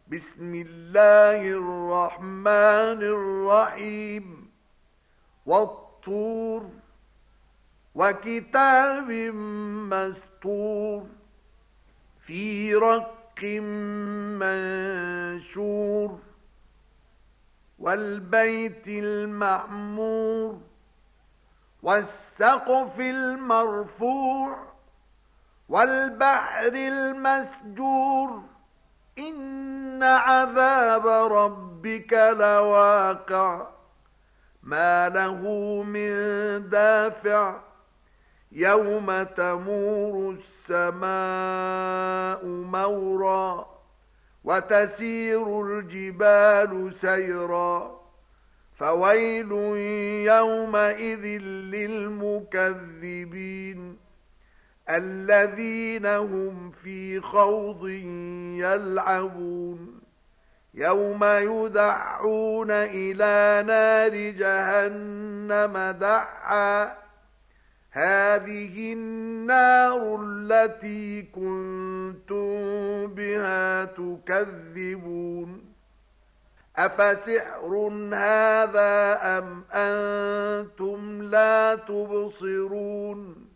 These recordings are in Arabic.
بسم الله الرحمن الرحيم والطور وكتاب مسطور في رق منشور والبيت المعمور والسقف المرفوع والبحر المسجور إن عذاب ربك لواقع ما له من دافع يوم تمور السماء مورا وتسير الجبال سيرا فويل يومئذ للمكذبين الذين هم في خوض يلعبون يوم يدعون إلى نار جهنم دعا هذه النار التي كنتم بها تكذبون أفسحر هذا أم أنتم لا تبصرون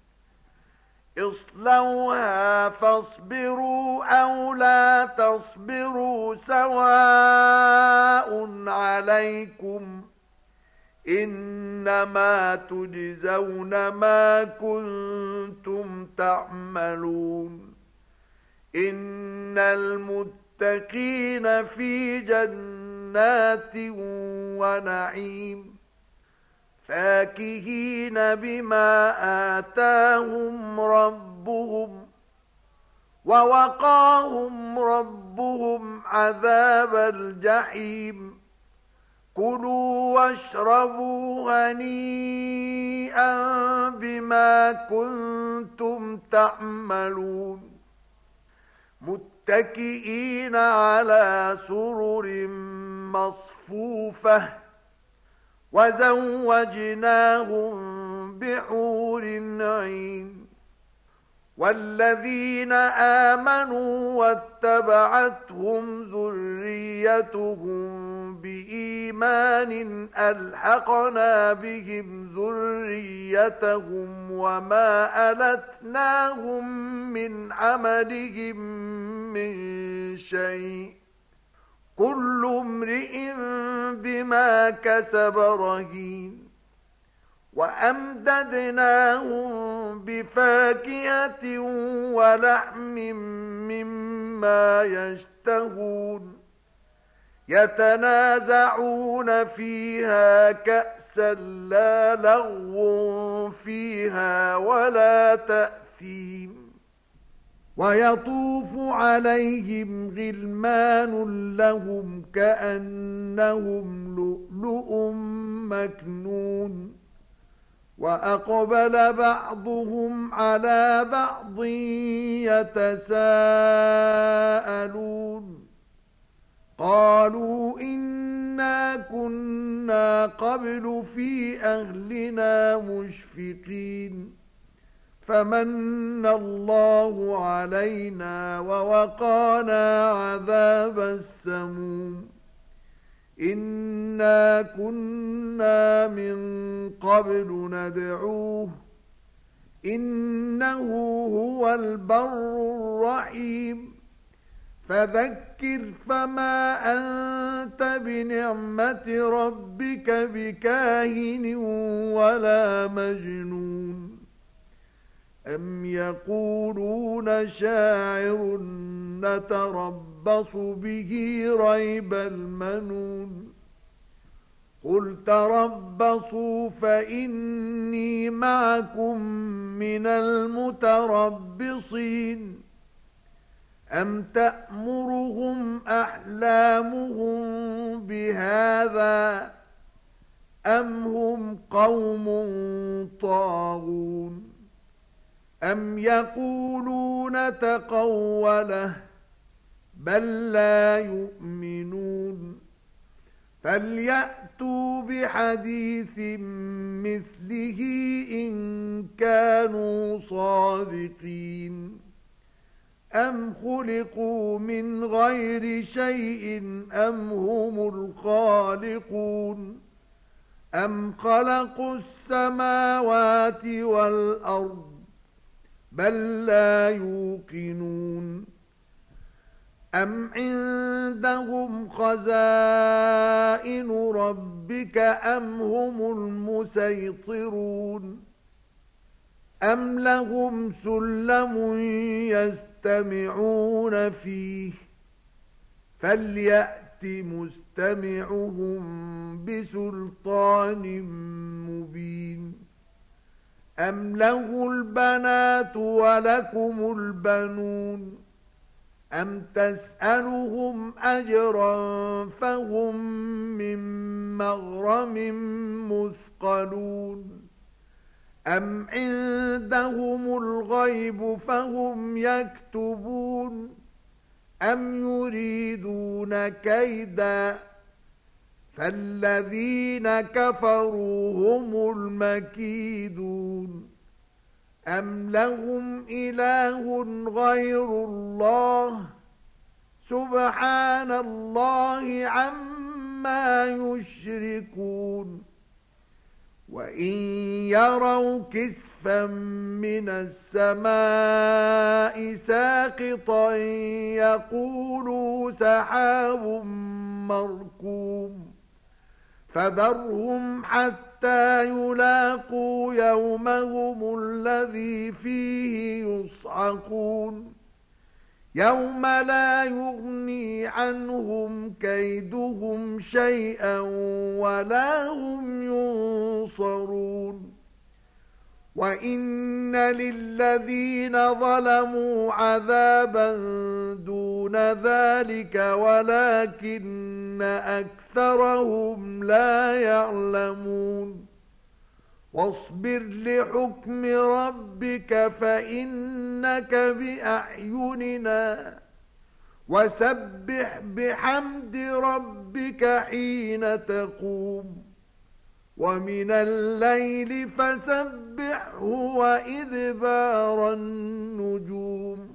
اصلوها فاصبروا أو لا تصبروا سواء عليكم إنما تجزون ما كنتم تعملون إن المتقين في جنات ونعيم فاكهين بما آتاهم ربهم ووقاهم ربهم عذاب الجحيم كلوا واشربوا هنيئا بما كنتم تعملون متكئين على سرر مصفوفة وزوجناهم بحور عين والذين آمنوا واتبعتهم ذريتهم بإيمان ألحقنا بهم ذريتهم وما ألتناهم من عملهم من شيء كل امرئ بما كسب رهين وأمددناهم بفاكهة ولحم مما يشتهون يتنازعون فيها كأسا لا لغو فيها ولا تأثيم ويطوف عليهم غلمان لهم كأنهم لؤلؤ مكنون وأقبل بعضهم على بعض يتساءلون قالوا إنا كنا قبل في أهلنا مشفقين فمن الله علينا ووقانا عذاب السموم إنا كنا من قبل ندعوه إنه هو البر الرحيم فذكر فما أنت بنعمة ربك بكاهن ولا مجنون أم يقولون شاعر نتربص به ريب المنون قل تربصوا فإني معكم من المتربصين أم تأمرهم أحلامهم بهذا أم هم قوم طاغون أم يقولون تقوله بل لا يؤمنون فليأتوا بحديث مثله إن كانوا صادقين أم خلقوا من غير شيء أم هم الخالقون أم خلقوا السماوات والأرض بل لا يوقنون أم عندهم خزائن ربك أم هم المسيطرون أم لهم سلم يستمعون فيه فليأت مستمعهم بسلطان مبين أم له البنات ولكم البنون أم تسألهم أجرا فهم من مغرم مثقلون أم عندهم الغيب فهم يكتبون أم يريدون كيدا فالذين كفروا هم المكيدون أم لهم إله غير الله سبحان الله عما يشركون وإن يروا كسفا من السماء ساقطا يقولوا سحاب مركوم فذرهم حتى يلاقوا يومهم الذي فيه يصعقون يوم لا يغني عنهم كيدهم شيئا ولا هم ينصرون وإن للذين ظلموا عذابا دون ذلك ولكن أكثرهم لا يعلمون واصبر لحكم ربك فإنك بأعيننا وسبح بحمد ربك حين تقوم ومن الليل فسبحه وإدبار النجوم